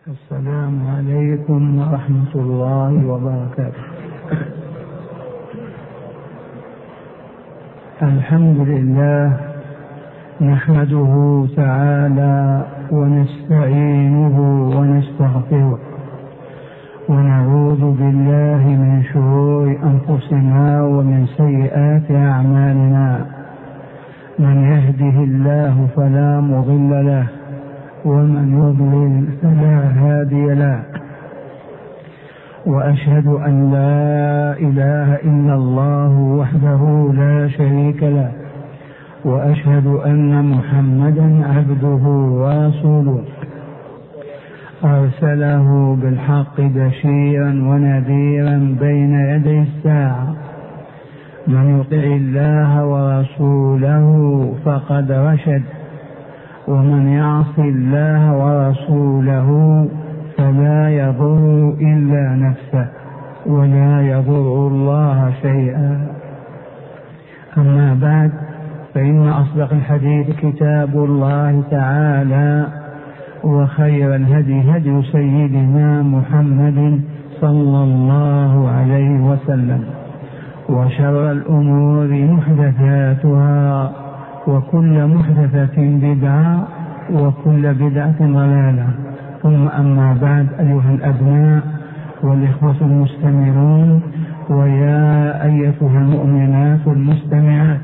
السلام عليكم ورحمة الله وبركاته. الحمد لله نحمده تعالى ونستعينه ونستغفره ونعوذ بالله من شرور أنفسنا ومن سيئات أعمالنا. من يهده الله فلا مضل له ومن يضلل فلا هادي له، وأشهد أن لا إله إلا الله وحده لا شريك له، وأشهد أن محمدا عبده ورسوله أرسله بالحق بشيرا ونذيرا بين يدي الساعة. من يطع الله ورسوله فقد رشد، ومن يعص الله ورسوله فلا يضر إلا نفسه ولا يضر الله شيئا. أما بعد، فإن أصدق الحديث كتاب الله تعالى، وخير الهدي هدي سيدنا محمد صلى الله عليه وسلم، وشر الأمور محدثاتها، وكل محدثة بدعة، وكل بدعة ضلالة. ثم أما بعد، أيها الأبناء والإخوة المستمعون، ويا أيتها المؤمنات المستمعات،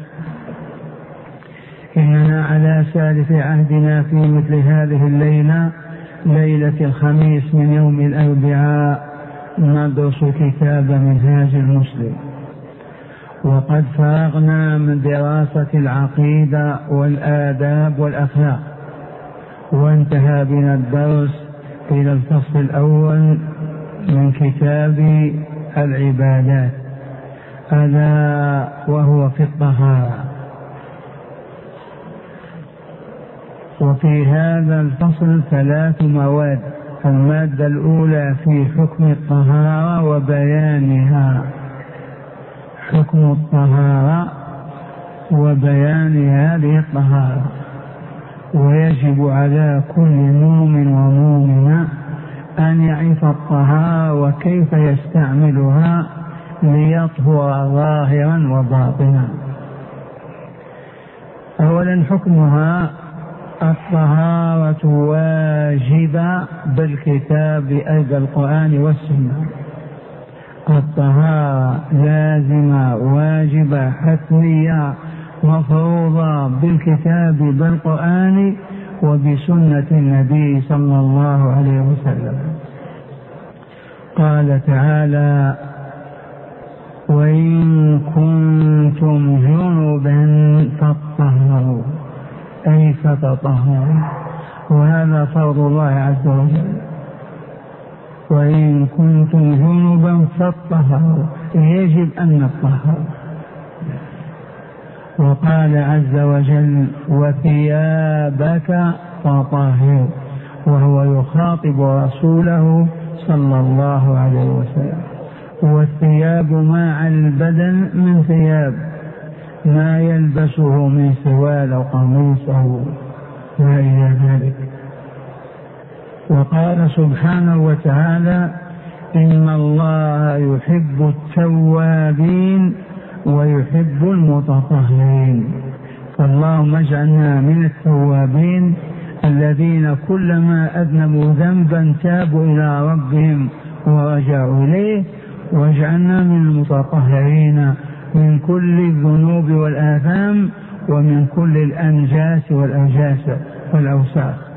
إننا على سالف عهدنا في مثل هذه الليلة، ليلة الخميس من يوم الأربعاء، ندرس كتاب منهاج المسلم. وقد فرغنا من دراسة العقيدة والآداب والأخلاق، وانتهى بنا الدرس إلى الفصل الأول من كتاب العبادات، ألا وهو في الطهارة. وفي هذا الفصل 3 مواد. المادة الأولى في حكم الطهارة وبيانها، حكم الطهارة وبيان هذه الطهارة. ويجب على كل مؤمن ومؤمنة أن يعرف الطهارة وكيف يستعملها ليطهر ظاهرا وباطنا. أولا، حكمها: الطهارة واجبة بالكتاب أي بالقرآن والسنة. الطهارة لازمة واجبة حتمية مفروضة بالكتاب بالقرآن وبسنة النبي صلى الله عليه وسلم. قال تعالى: وإن كنتم جنبا فاطهروا، أي فتطهروا، وهذا فرض الله عز وجل. وإن كنتم جنبا فاطهروا، يجب أن نطهر. وقال عز وجل: وثيابك فطهر، وهو يخاطب رسوله صلى الله عليه وسلم. والثياب ما على البدن من ثياب، ما يلبسه من سوال أو قميص أو ما إلى ذلك. وقال سبحانه وتعالى: إن الله يحب التوابين ويحب المتطهرين. فاللهم اجعلنا من التوابين الذين كلما أذنبوا ذنبا تابوا إلى ربهم ورجعوا إليه، واجعلنا من المتطهرين من كل الذنوب والآثام ومن كل الأنجاس والأنجاس والأوساخ.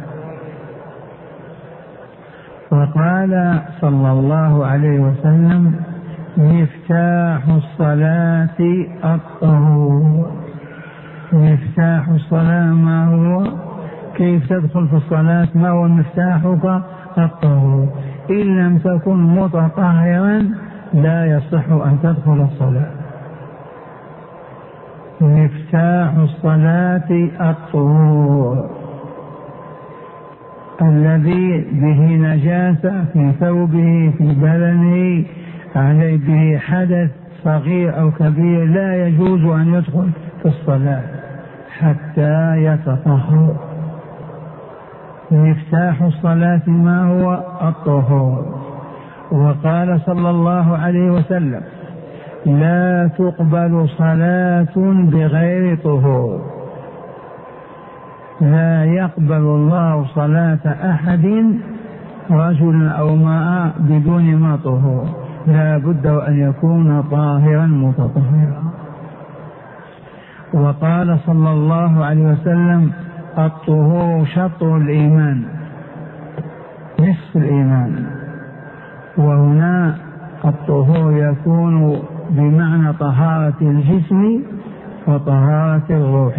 وقال صلى الله عليه وسلم: مفتاح الصلاة الطهور. مفتاح الصلاة ما هو؟ كيف تدخل في الصلاة؟ ما هو مفتاحك؟ الطهور. إن لم تكن متطهرا لا يصح أن تدخل الصلاة. مفتاح الصلاة الطهور، الذي به نجاسة في ثوبه في بدنه، عليه به حدث صغير أو كبير، لا يجوز أن يدخل في الصلاة حتى يتطهر. مفتاح الصلاة ما هو؟ الطهور. وقال صلى الله عليه وسلم: لا تقبل صلاة بغير طهور. لا يقبل الله صلاة أحد رجل أو امرأة بدون ما طهور، لا بد أن يكون طاهرا متطهرا. وقال صلى الله عليه وسلم: الطهور شطر الإيمان، نصف الإيمان. وهنا الطهور يكون بمعنى طهارة الجسم وطهارة الروح.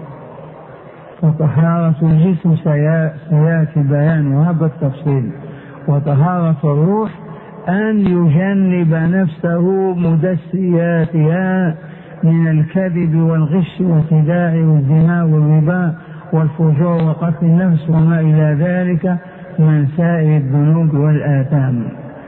فطهارة الجسم سيأتي بيانها بالتفصيل، وطهارة الروح أن يجنب نفسه مدسياتها من الكذب والغش والخداع والزنا والربا والفجور وقتل النفس وما إلى ذلك من سائر الذنوب والآثام.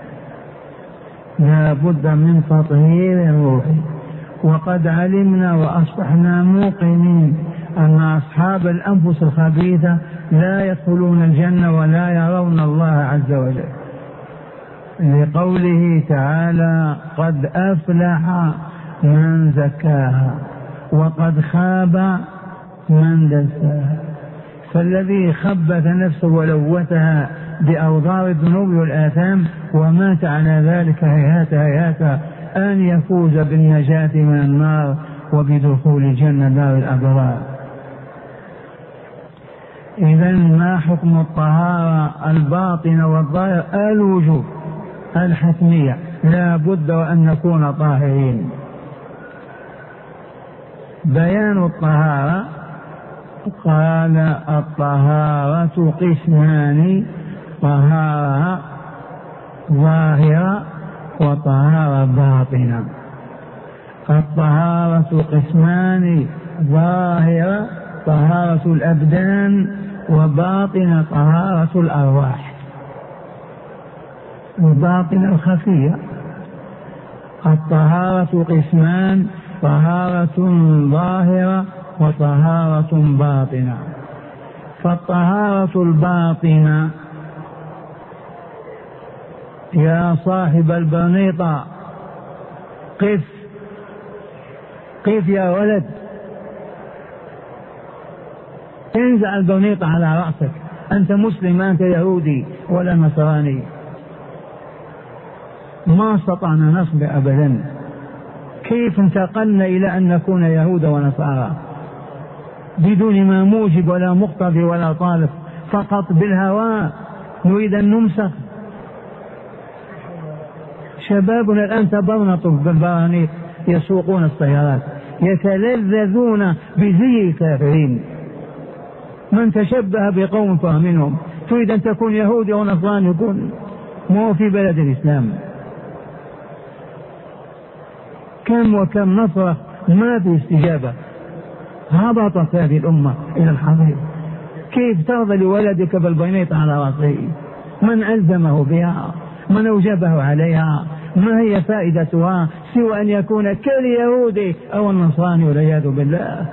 لا بد من تطهير الروح. وقد علمنا وأصبحنا موقنين أن أصحاب الأنفس الخبيثة لا يدخلون الجنة ولا يرون الله عز وجل، لقوله تعالى: قد أفلح من زكاها وقد خاب من دساها. فالذي خبث نفسه ولوثها بأوضار الذنوب والآثام ومات على ذلك هيهات هيهات أن يفوز بالنجاة من النار وبدخول الجنة دار الأبرار. إذن ما حكم الطهارة الباطنة والظاهرة؟ الوجوب الحتمية، لا بد وأن نكون طاهرين. بيان الطهارة: قال: الطهارة قسمان: طهارة ظاهرة وطهارة باطنة. الطهارة قسمان: ظاهرة طهارة الأبدان، وباطنة طهارة الأرواح، وباطنة الخفية. الطهارة قسمان: طهارة ظاهرة وطهارة باطنة. فالطهارة الباطنة يا صاحب البرنيطة قف قف يا ولد، انزع البرنيطة على رأسك، أنت مسلم، أنت يهودي ولا نصراني. ما استطعنا نصبر أبدا. كيف انتقلنا إلى أن نكون يهود ونصارى بدون ما موجب ولا مقتضي ولا طالب، فقط بالهواء نريد أن نمسخ. شبابنا الآن تبرنطوا بالبرانيط، يسوقون السيارات، يتلذذون بزي الكافرين. من تشبه بقوم فمنهم. تريد أن تكون يهودي أو نصراني، يكون مو في بلد الإسلام. كم وكم نصرة ما في استجابة، هبطت هذه الأمة إلى الحضيض. كيف ترضى لولدك بالبنيط على رأسه؟ من ألزمه بها؟ من أوجبه عليها؟ ما هي فائدتها سوى أن يكون كاليهودي أو النصراني والعياذ بالله؟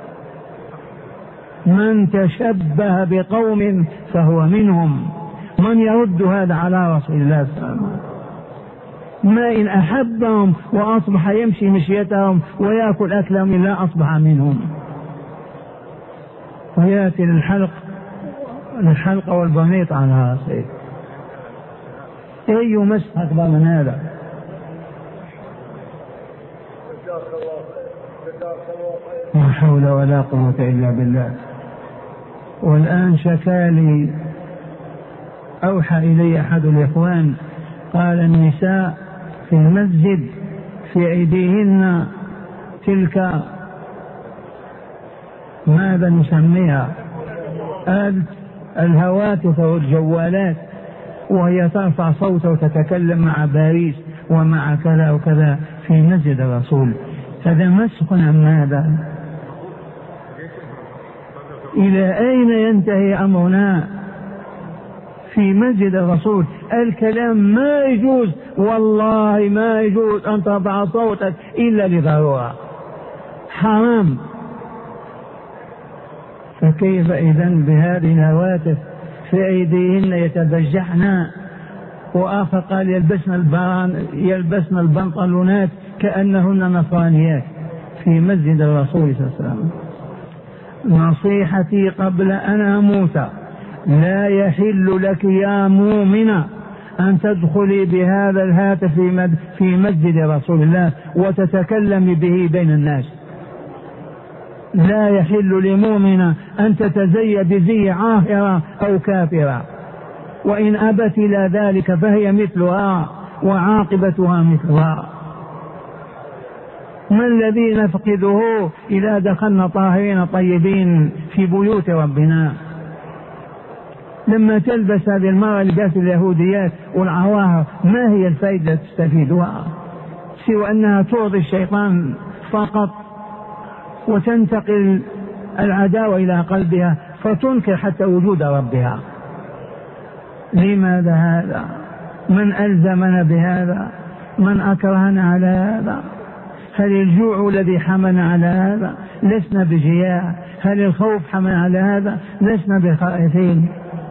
من تشبه بقوم فهو منهم. من يرد هذا على رسول الله صلى الله عليه وسلم؟ ما إن أحبهم وأصبح يمشي مشيتهم ويأكل أكلهم إلا أصبح منهم، ويأتي للحلقة والبنيط على رأسه. أي مسح أكبر من هذا؟ لا حول ولا قوة إلا بالله. والآن شكالي، أوحى إلي أحد الإخوان قال: النساء في المسجد في أيديهن تلك ماذا نسميها الهواتف والجوالات، وهي ترفع صوتها وتتكلم مع باريس ومع كذا وكذا في مسجد الرسول. هذا مسخ عن ماذا؟ إلى أين ينتهي أمرنا في مسجد الرسول؟ الكلام ما يجوز، والله ما يجوز أن ترفع صوتك إلا لضرورة، حرام. فكيف إذن بهذه الهواتف في أيديهن يتبجحن، وآخر قال يلبسن البنطلونات كأنهن نصرانيات في مسجد الرسول صلى الله عليه وسلم. نصيحتي قبل أن أموت: لا يحل لك يا مؤمنة أن تدخلي بهذا الهاتف في مسجد رسول الله وتتكلمي به بين الناس. لا يحل لمؤمنة أن تتزي بزي عاهرة أو كافرة، وإن أبت إلى ذلك فهي مثلها وعاقبتها مثلها. ما الذي نفقده إذا دخلنا طاهرين طيبين في بيوت ربنا؟ لما تلبس هذه المرأة لباس اليهوديات والعواهر، ما هي الفائدة تستفيدها سوى أنها ترضي الشيطان فقط، وتنتقل العداوة إلى قلبها فتنكر حتى وجود ربها. لماذا هذا؟ من ألزمنا بهذا؟ من أكرهنا على هذا؟ هل الجوع الذي حملنا على هذا؟ لسنا بجياع. هل الخوف حملنا على هذا؟ لسنا بخائفين.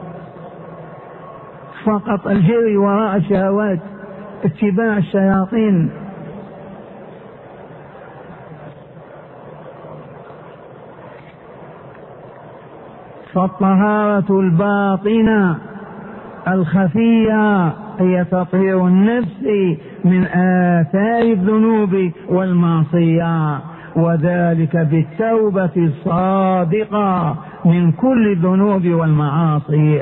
فقط الجري وراء الشهوات، اتباع الشياطين. فالطهارة الباطنة الخفية هي تطهير النفس من آثار الذنوب والمعصية، وذلك بالتوبة الصادقة من كل الذنوب والمعاصي.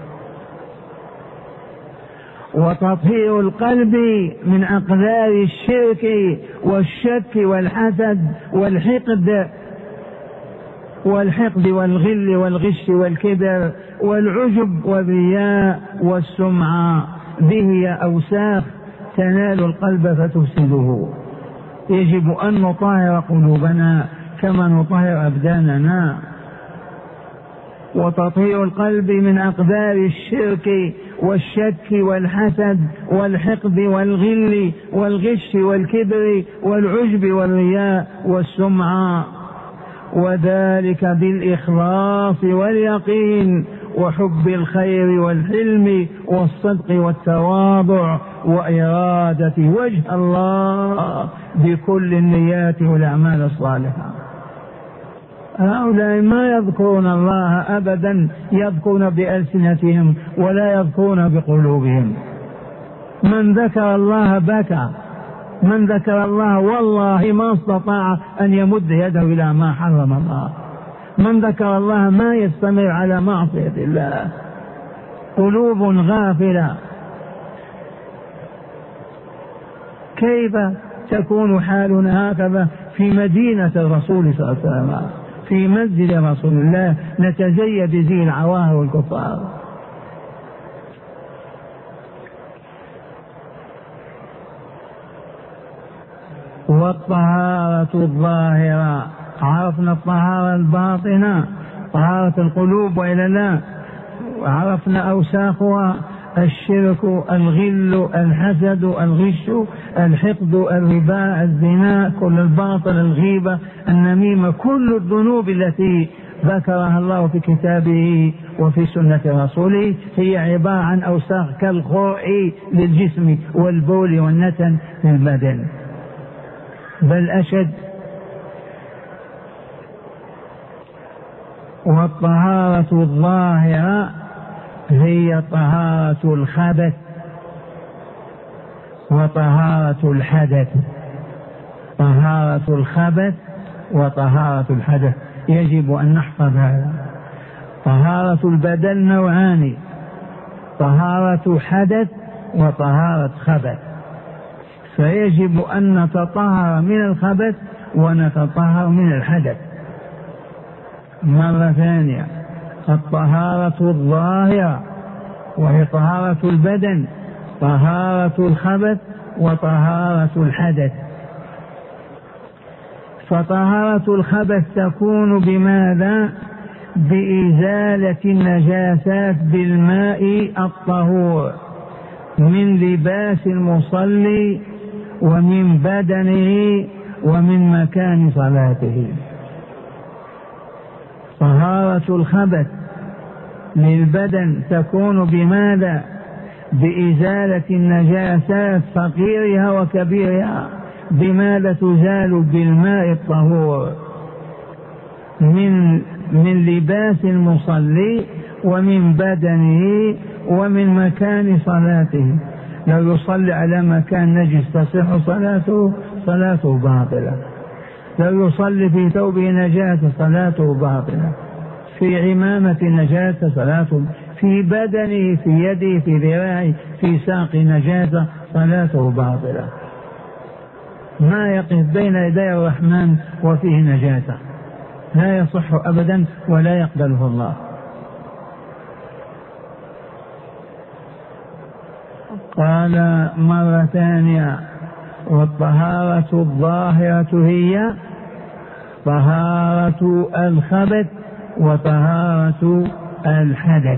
وتطهير القلب من أقدار الشرك والشك والحسد والحقد والغل والغش والكبر والعجب والرياء والسمعة. به أوساخ تنال القلب فتفسده. يجب أن نطهر قلوبنا كما نطهر أبداننا. وتطهير القلب من أقدار الشرك والشك والحسد والحقد والغل والغش والكبر والعجب والرياء والسمعة، وذلك بالإخلاص واليقين وحب الخير والحلم والصدق والتواضع وإرادة وجه الله بكل النيات والأعمال الصالحة. هؤلاء ما يذكرون الله أبدا، يذكرون بألسنتهم ولا يذكرون بقلوبهم. من ذكر الله بكى، من ذكر الله والله ما استطاع أن يمد يده إلى ما حرم الله. من ذكر الله ما يستمر على معصية الله. قلوب غافلة. كيف تكون حالنا هكذا في مدينة الرسول صلى الله عليه وسلم، في مسجد رسول الله، نتزي بزي العواهر والكفار؟ والطهارة الظاهرة، عرفنا الطهارة الباطنة طهارة القلوب وإلا لا؟ عرفنا أوساخها: الشرك، الغل، الحسد، الغش، الحقد، الربا، الزنا، كل الباطل، الغيبة، النميمة، كل الذنوب التي ذكرها الله في كتابه وفي سنة رسوله هي عبارة عن أوساخ كالخوع للجسم والبول والنتن للبدن، بل أشد. والطهارة الظاهرة هي طهارة الخبث وطهارة الحدث. طهارة الخبث وطهارة الحدث يجب أن نحفظ هذا. طهارة البدن نوعان: طهارة حدث وطهارة خبث. فيجب أن نتطهر من الخبث ونتطهر من الحدث. مرة ثانية: الطهارة الظاهرة وهي طهارة البدن، طهارة الخبث وطهارة الحدث. فطهارة الخبث تكون بماذا؟ بإزالة النجاسات بالماء الطهور من لباس المصلي ومن بدنه ومن مكان صلاته. طهارة الخبث للبدن تكون بماذا؟ بإزالة النجاسات صغيرها وكبيرها. بماذا تزال؟ بالماء الطهور من لباس المصلي ومن بدنه ومن مكان صلاته. لو يصلي على مكان نجس تصح صلاته باطلة. لو يصلي في ثوبه نجاسة صلاته باطلة. في عمامة نجاسة صلاته، في بدنه، في يده، في ذراعه، في ساق نجاسة صلاته باطلة. ما يقف بين يدي الرحمن وفيه نجاسة، لا يصح أبدا ولا يقبله الله. قال مرة ثانية: والطهارة الظاهرة هي طهارة الخبث وطهارة الحدث.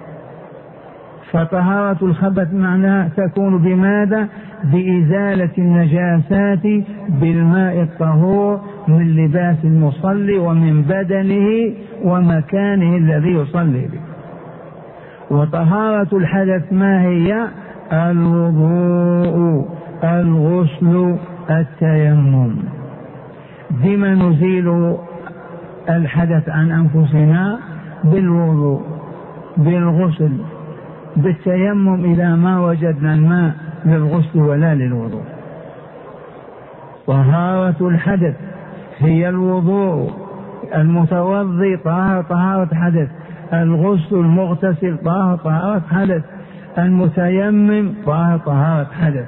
فطهارة الخبث معناها تكون بماذا؟ بإزالة النجاسات بالماء الطهور من لباس المصلي ومن بدنه ومكانه الذي يصلي به. وطهارة الحدث ما هي؟ الوضوء، الغسل، التيمم. بما نزيل الحدث عن أنفسنا؟ بالوضوء، بالغسل، بالتيمم إذا ما وجدنا الماء للغسل ولا للوضوء. طهارة الحدث هي الوضوء، المتوضي طهارة حدث، الغسل المغتسل طهارة حدث، المتيمم طهارة حدث.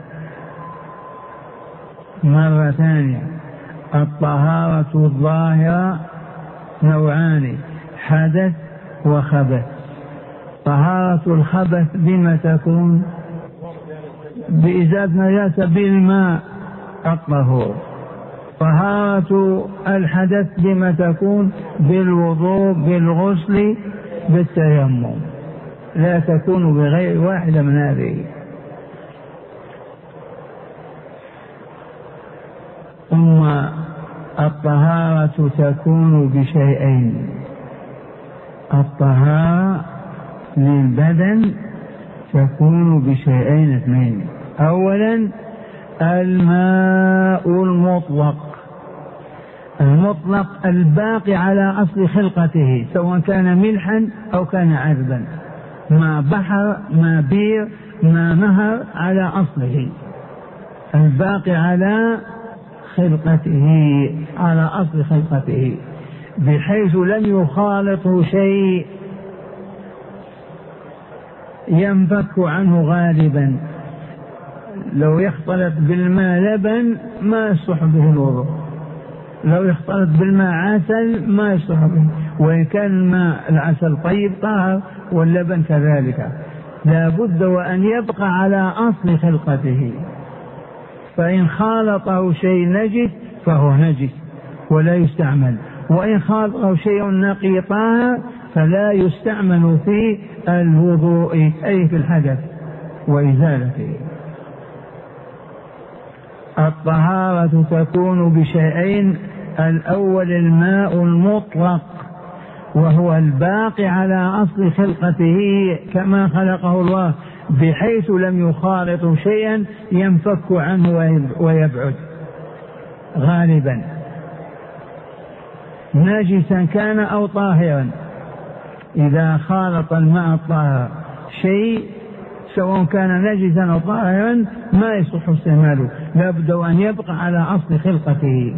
مرة ثانية: الطهارة الظاهرة نوعان: حدث وخبث. طهارة الخبث بما تكون؟ بإزالة نجاسة بالماء الطهور. طهارة الحدث بما تكون؟ بالوضوء، بالغسل، بالتيمم. لا تكون بغير واحدة من هذه. ثم الطهارة تكون بشيئين: الطهارة للبدن تكون بشيئين اثنين. أولا الماء المطلق الباقي على أصل خلقته، سواء كان ملحا أو كان عذبا، ما بحر، ما بير، ما نهر، على أصله الباقي على خلقته، على أصل خلقته، بحيث لم يخالطه شيء ينفك عنه غالبا. لو يختلط بالماء لبن ما يصح به الوضوء، لو يختلط بالماء عسل ما يصح به، وإن كان الماء العسل طيب طاهر واللبن كذلك. لا بد وأن يبقى على أصل خلقته، فإن خالطه شيء نجس فهو نجس ولا يستعمل، وإن خالطه شيء نقي طاهر فلا يستعمل في الوضوء أي في الحدث وإزالته. الطهارة تكون بشيئين: الأول الماء المطلق وهو الباقي على أصل خلقته كما خلقه الله، بحيث لم يخالط شيئا ينفك عنه ويبعد غالبا، ناجسا كان أو طاهرا. إذا خالط الماء الطاهر شيء سواء كان نجسا أو طاهرا ما يصح استعماله، لابد أن يبقى على أصل خلقته.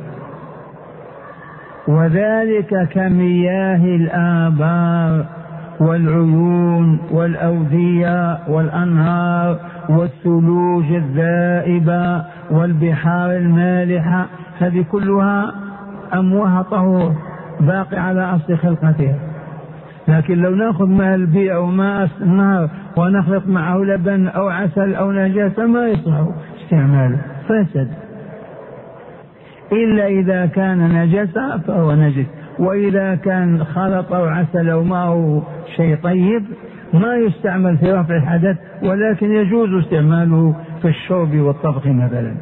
وذلك كمياه الآبار والعيون والأودية والأنهار والثلوج الذائبة والبحار المالحة، هذه كلها أمواه طهور باقي على أصل خلقتها. لكن لو نأخذ ماء البيئة أو ماء النهر ونخلط معه لبن أو عسل أو نجاسة ما يصح استعماله، فاسد. إلا إذا كان نجسة فهو نجس، وإذا كان خلط أو عسل أو معه شيء طيب ما يستعمل في رفع الحدث، ولكن يجوز استعماله في الشرب والطبخ مثلا.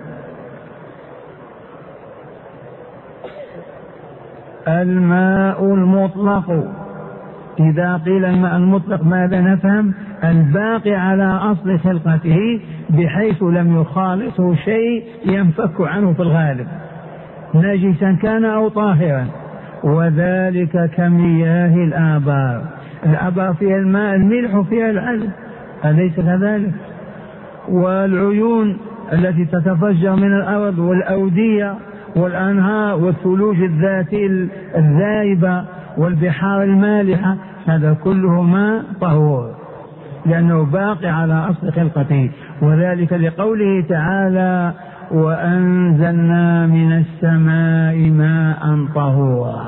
الماء المطلق إذا قيل الماء المطلق ماذا نفهم؟ الباقي على أصل خلقته بحيث لم يخالطه شيء ينفك عنه في الغالب، نجسا كان أو طاهرا. وذلك كمياه الآبار، الآبار فيها الماء الملح فيها العذب، أليس كذلك؟ والعيون التي تتفجر من الأرض، والأودية والأنهار والثلوج الذاتية الذائبة والبحار المالحة، هذا كله ماء طهور لأنه باقي على أصل خلقته. وذلك لقوله تعالى وأنزلنا من السماء ماء طهورا،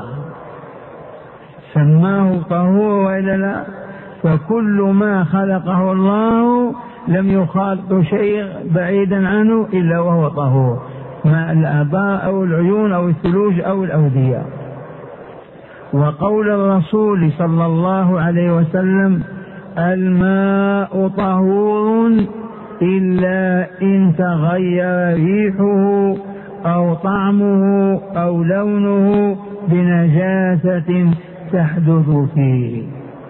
سماه طهور وإلا لا؟ فكل ما خلقه الله لم يخالط شيء بعيدا عنه إلا وهو طهور، ماء الآبار أو العيون أو الثلوج أو الأودية. وقول الرسول صلى الله عليه وسلم الماء طهور إلا إن تغير ريحه أو طعمه أو لونه بنجاسة تحدث فيه.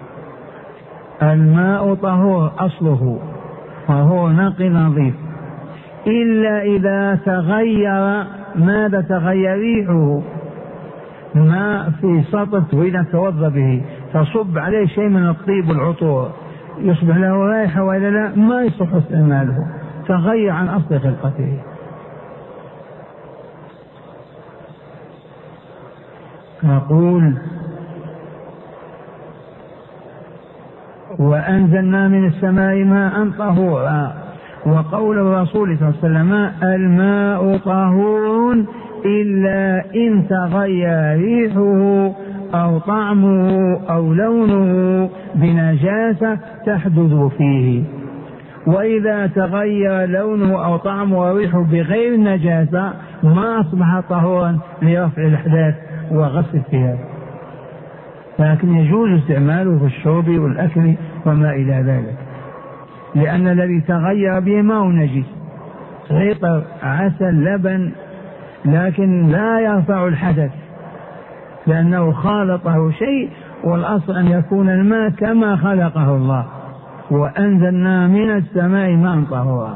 الماء طهور أصله وهو نقي نظيف، إلا إذا تغير. ماذا تغير؟ ريحه، ماء في سطح وإذا توضأ به تصب عليه شيء من الطيب والعطور يصبح له رائحة وإلا لا؟ ما يصح استعماله، تغير عن أصل خلقته. نقول وأنزلنا من السماء ماء طهورا. وقول الرسول صلى الله عليه وسلم الماء طهور إلا إن تغير ريحه أو طعمه أو لونه بنجاسة تحدث فيه. وإذا تغير لونه أو طعمه أو ريحه بغير نجاسة ما أصبح طهورا لرفع الأحداث وغسل الثياب، لكن يجوز استعماله في الشرب والأكل وما إلى ذلك، لأن الذي تغير به ما هو نجس، عطر عسل لبن، لكن لا يرفع الحدث لأنه خالطه شيء، والأصل أن يكون الماء كما خلقه الله. وأنزلنا من السماء ماء طهورا.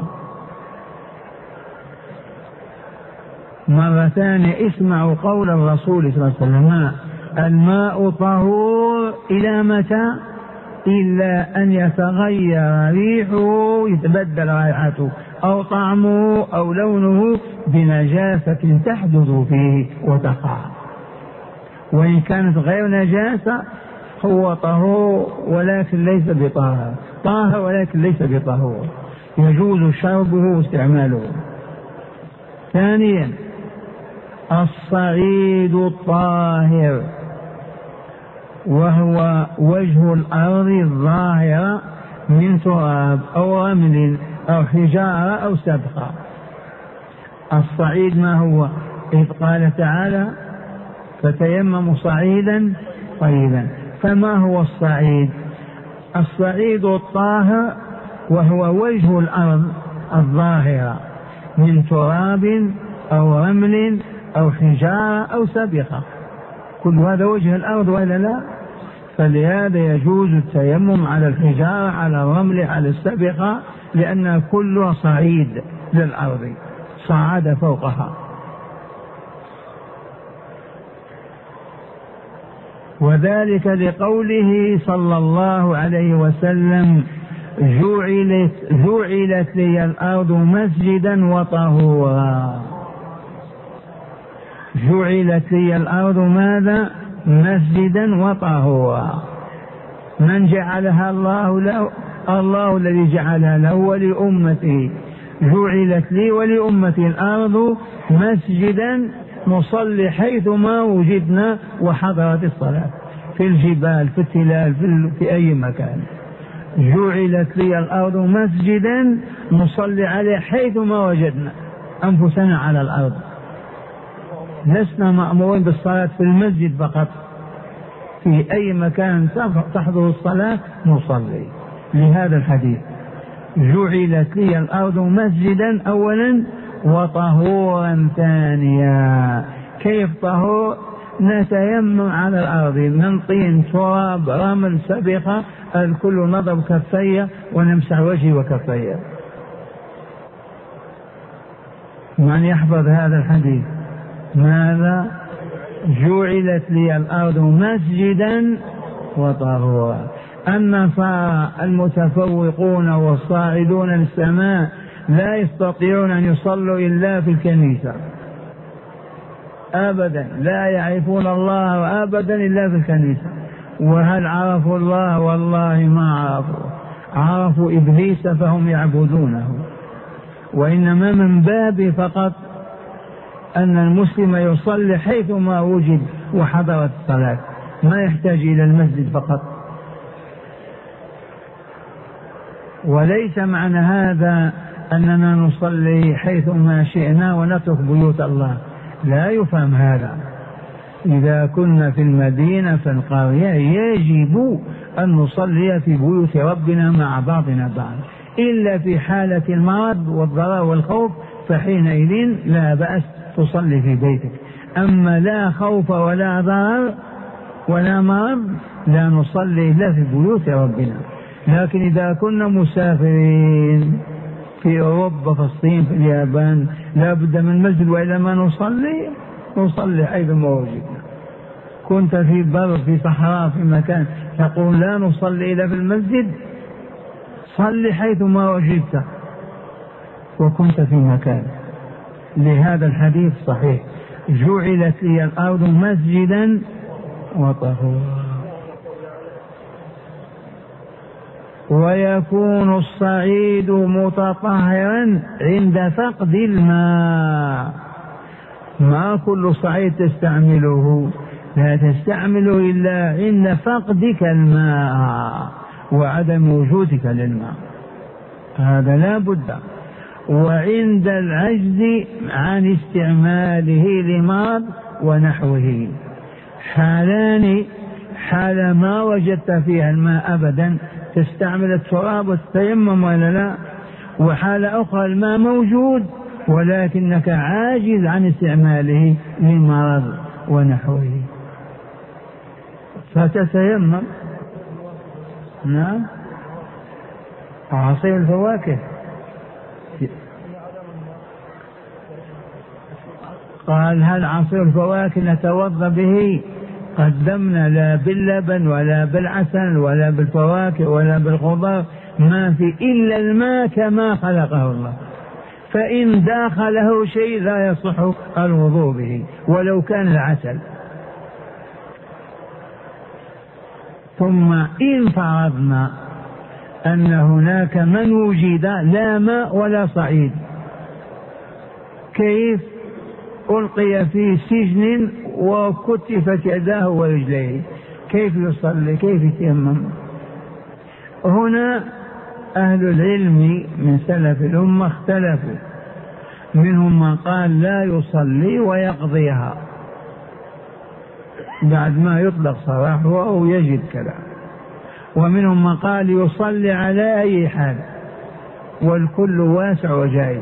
مرة ثانية اسمعوا قول الرسول صلى الله عليه وسلم الماء طهور إلى متى؟ إلا أن يتغير ريحه، يتبدل رائحته أو طعمه أو لونه بنجاسة تحدث فيه وتقع. وإن كانت غير نجاسة هو طهور ولكن ليس بطاهر، طاهر ولكن ليس بطهور، يجوز شربه واستعماله. ثانيا الصعيد الطاهر، وهو وجه الأرض الظاهرة من تراب أو رمل أو حجارة أو سبخة. الصعيد ما هو؟ إذ قال تعالى فتيمموا صعيدا طيبا. فما هو الصعيد؟ الصعيد الطاهر وهو وجه الأرض الظاهرة من تراب أو رمل أو حجارة أو سبخة، كل هذا وجه الأرض ولا لا؟ فلهذا يجوز التيمم على الحجارة على الرمل على السبخة، لأنها كلها صعيد للأرض صعد فوقها. وذلك لقوله صلى الله عليه وسلم جعلت لي الأرض مسجدا وطهورا. جعلت لي الأرض ماذا؟ مسجدا وطهورا. من جعلها الله له؟ الله الذي جعلها له ولأمته. جعلت لي ولأمتي الأرض مسجدا، نصلي حيثما وجدنا وحضرت الصلاة، في الجبال في التلال في أي مكان. جعلت لي الأرض مسجدا، نصلي عليه حيثما وجدنا أنفسنا على الأرض، لسنا مأمورين بالصلاة في المسجد فقط، في أي مكان تحضر الصلاة نصلي. لهذا الحديث جعلت لي الأرض مسجدا أولا وطهورا ثانيا. كيف طهور؟ نتيمم على الأرض من طين تراب رمل سبخة، الكل نضرب كفية ونمسح وجهي وكفية. من يحفظ هذا الحديث؟ ماذا؟ جعلت لي الأرض مسجدا وطهورا. النصارى المتفوقون والصاعدون للسماء لا يستطيعون أن يصلوا إلا في الكنيسة أبدا، لا يعرفون الله أبدا إلا في الكنيسة. وهل عرفوا الله؟ والله ما عرفوا، عرفوا إبليس فهم يعبدونه. وإنما من باب فقط أن المسلم يصلي حيثما وجد وحضرت الصلاة، ما يحتاج إلى المسجد فقط. وليس معنى هذا أننا نصلي حيثما شئنا ونترك بيوت الله، لا يفهم هذا. إذا كنا في المدينة في القرية يجب أن نصلي في بيوت ربنا مع بعضنا بعض، إلا في حالة المرض والضرر والخوف فحينئذ لا بأس تصلي في بيتك. أما لا خوف ولا ضرر ولا مرض لا نصلي إلا في بيوت ربنا. لكن إذا كنا مسافرين في أوروبا في الصين في اليابان لا بد من مسجد، وإلا ما نصلي حيثما وجدنا. كنت في بر في صحراء في مكان تقول لا نصلي إلا في المسجد، صلي حيثما وجدت وكنت في مكان. لهذا الحديث صحيح، جعلت لي الأرض مسجدا وطهورا. ويكون الصعيد متطهرا عند فقد الماء. ما كل صعيد تستعمله، لا تستعمله إلا عند فقدك الماء وعدم وجودك للماء، هذا لا بد. وعند العجز عن استعماله لمرض ونحوه. حالان: حال ما وجدت فيها الماء أبدا تستعمل التراب والتيمم ولا لا، وحالة أخرى الماء موجود ولكنك عاجز عن استعماله لمرض ونحوه فتتيمم. نعم، عصير الفواكه. قال: هل عصير الفواكه نتوضا به؟ قدمنا لا باللبن ولا بالعسل ولا بالفواكه ولا بالخضار، ما في إلا الماء كما خلقه الله، فإن داخله شيء لا يصح الوضوء به ولو كان العسل. ثم إن فرضنا أن هناك من وجد لا ماء ولا صعيد، كيف؟ ألقي في سجن وكتفت يداه ورجليه، كيف يصلي؟ كيف يتيمم؟ هنا أهل العلم من سلف الأمة اختلفوا، منهم من قال لا يصلي ويقضيها بعد ما يطلق صلاحه أو يجد كلام، ومنهم من قال يصلي على أي حال، والكل واسع وجائز.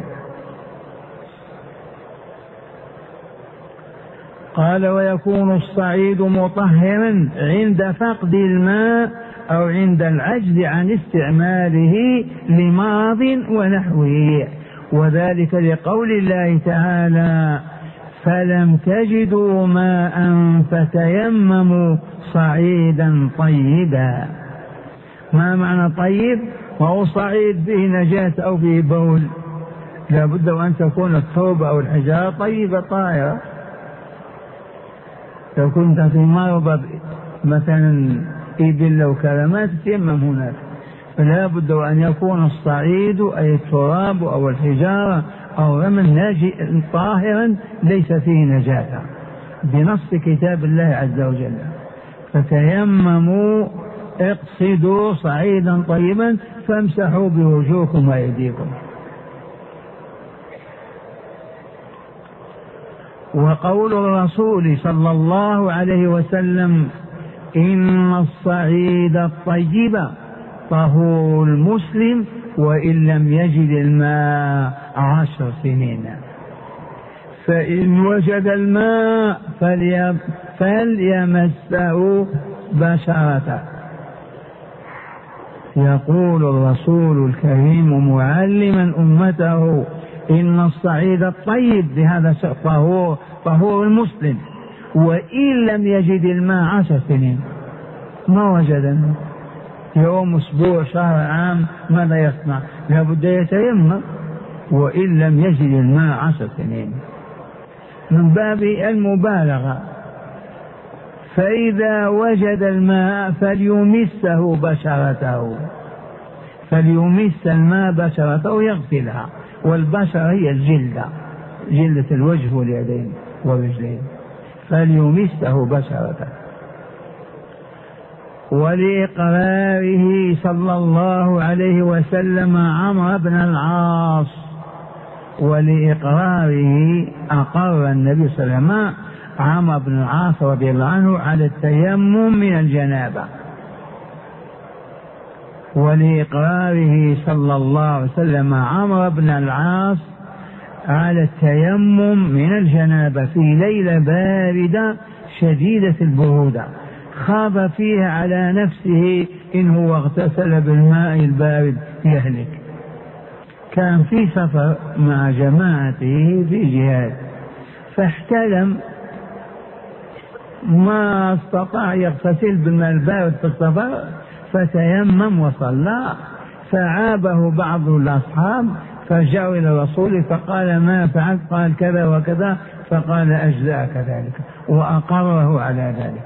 قال: ويكون الصعيد مطهرا عند فقد الماء أو عند العجز عن استعماله لمرض ونحوه، وذلك لقول الله تعالى: فلم تجدوا ماء فتيمموا صعيدا طيبا. ما معنى طيب؟ وهو صعيد فيه نجاة أو فيه بول، لا بد وأن تكون التربة أو الحجارة طيبة طاهرة. لو كنت في مربض مثلا إبل أو كذا ما تتيمم هناك، فلا بد وأن يكون الصعيد أي التراب أو الحجارة أو رمل طاهرا ليس فيه نجاسة بنص كتاب الله عز وجل. فتيمموا اقصدوا صعيدا طيبا فامسحوا بوجوهكم وأيديكم. وقول الرسول صلى الله عليه وسلم: إن الصعيد الطيب طهور المسلم وإن لم يجد الماء 10 سنين، فإن وجد الماء فليمسه بشرته. يقول الرسول الكريم معلما أمته إن الصعيد الطيب بهذا طهور المسلم، وإن لم يجد الماء 10 سنين ما وجد الماء، يوم أسبوع شهر عام ماذا يصنع؟ لابد يتيمم، وإن لم يجد الماء 10 سنين من باب المبالغة. فإذا وجد الماء فليمسه بشرته، فليمس الماء بشرته يغسلها، والبشرة هي الجلدة، جلدة الوجه واليدين والرجلين، فليمسه بشرته. ولإقراره صلى الله عليه وسلم عمرو بن العاص، ولإقراره أقر النبي صلى الله عليه وسلم عمرو بن العاص رضي الله عنه على التيمم من الجنابة. ولإقراره صلى الله عليه وسلم عمرو بن العاص على التيمم من الجنابة في ليلة باردة شديدة البرودة، خاف فيها على نفسه إن هو اغتسل بالماء البارد يهلك. كان في سفر مع جماعته في جهاد، فاحتلم، ما استطاع يغتسل بالماء البارد في السفر، فتيمم وصلى. فعابه بعض الأصحاب فجاءوا إلى الرسول فقال ما فعلت؟ قال كذا وكذا، فقال أجزاء كذلك، وأقره على ذلك.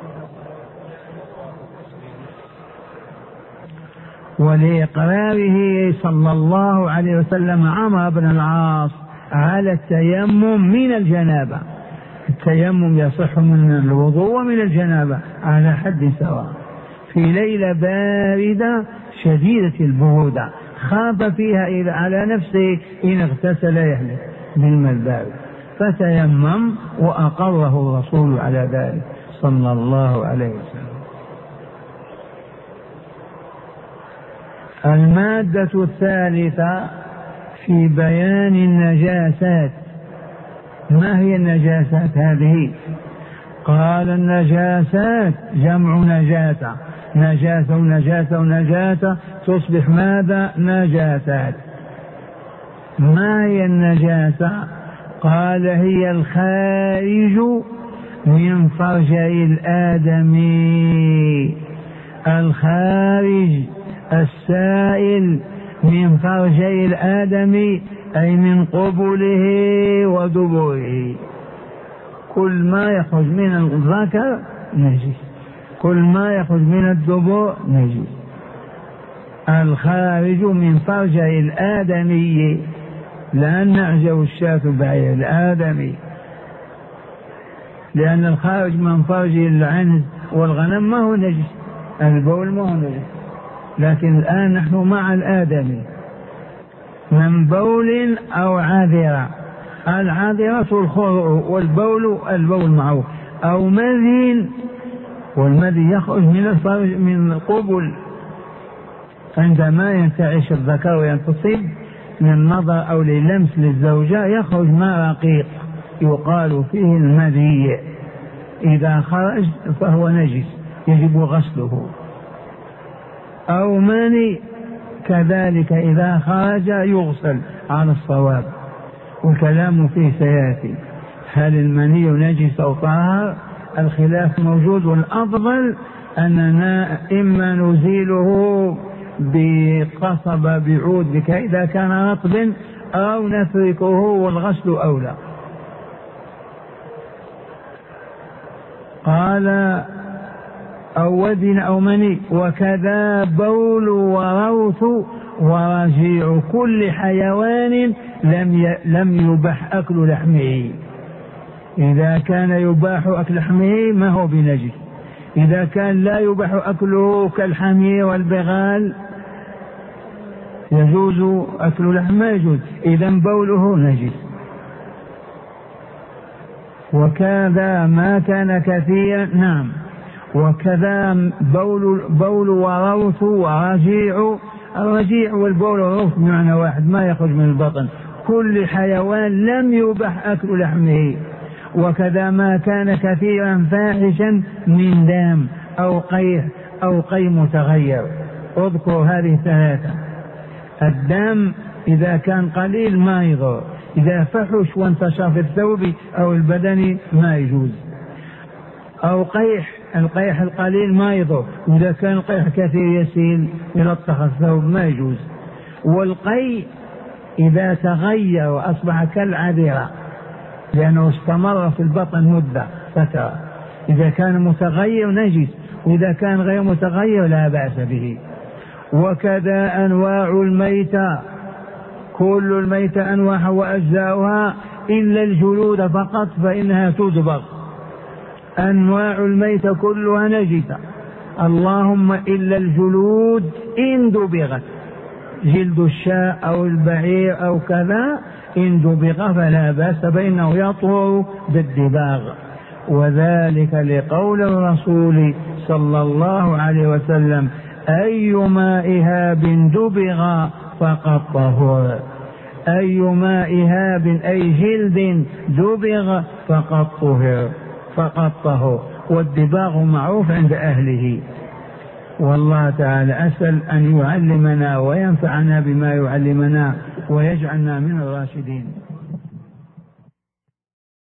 ولإقراره صلى الله عليه وسلم عمرو بن العاص على التيمم من الجنابة. التيمم يصح من الوضوء ومن الجنابة على حد سواء، في ليلة باردة شديدة البرودة، خاف فيها على نفسه إن اغتسل يهلك بالماء البارد، فتيمم وأقره الرسول على ذلك صلى الله عليه وسلم. المادة الثالثة في بيان النجاسات. ما هي النجاسات هذه؟ قال النجاسات جمع نجاسة، نجاسة ونجاسة ونجاسة تصبح ماذا؟ نجاسات. ما هي النجاسة؟ قال هي الخارج من فرجي الآدمي، الخارج السائل من فرجي الآدمي أي من قبله ودبره. كل ما يخرج من الذكر نجس، كل ما يخرج من الدبر نجس. الخارج من فرجه الآدمي، لا نعجب الشاة بعير الآدمي، لأن الخارج من فرجه العنز والغنم ما هو نجس، البول ما هو نجس، لكن الآن نحن مع الآدمي من بول أو عاذرة. العاذرة الخروع، والبول البول معه، أو مذي، والمذي يخرج من الفرج من القبل عندما ينتعش الذكر وينتصب للنظر أو للمس للزوجة، يخرج ماء رقيق يقال فيه المذي، إذا خرج فهو نجس يجب غسله. أو مني كذلك إذا خرج يغسل على الصواب، والكلام فيه سيأتي، هل المني نجس أو طاهر؟ الخلاف موجود، والأفضل أننا إما نزيله بقصبة بعود إذا كان رطب، أو نتركه والغسل أولى. قال أو ودن أو مني. وكذا بول وروث ورجيع كل حيوان لم يبح أكل لحمه. إذا كان يباح أكل لحمه ما هو بنجس، إذا كان لا يباح أكله كالحمير والبغال يجوز أكل لحم، ما يجوز، إذن بوله نجس. وكذا ما كان كثيرا، نعم، وكذا بول وروث ورجيع. الرجيع والبول والروث بمعنى واحد، ما يخرج من البطن، كل حيوان لم يبح أكل لحمه. وكذا ما كان كثيرا فاحشا من دام أو قي متغير. اذكر هذه ثلاثة. الدم إذا كان قليل ما يضر، إذا فحش وانتشر في الثوب أو البدن ما يجوز. أو قيح، القيح القليل ما يضر، إذا كان القيح كثير يسيل يلطخ الثوب ما يجوز. والقي إذا تغير وأصبح كالعذرة لأنه استمر في البطن مدة فترة، إذا كان متغير نجس، وإذا كان غير متغير لا بأس به. وكذا أنواع الميتة، كل الميتة أنواع وأجزاؤها إلا الجلود فقط فإنها تدبغ. أنواع الميتة كلها نجسة اللهم إلا الجلود إن دبغت، جلد الشاء أو البعير أو كذا إن دبغ فلا بأس فإنه يطهر بالدباغ. وذلك لقول الرسول صلى الله عليه وسلم أيما إهاب دبغ فقد طهر. أيما إهاب أي جلد دبغ فقد طهر. والدباغ معروف عند أهله. والله تعالى أسأل أن يعلمنا وينفعنا بما يعلمنا ويجعلنا من الراشدين.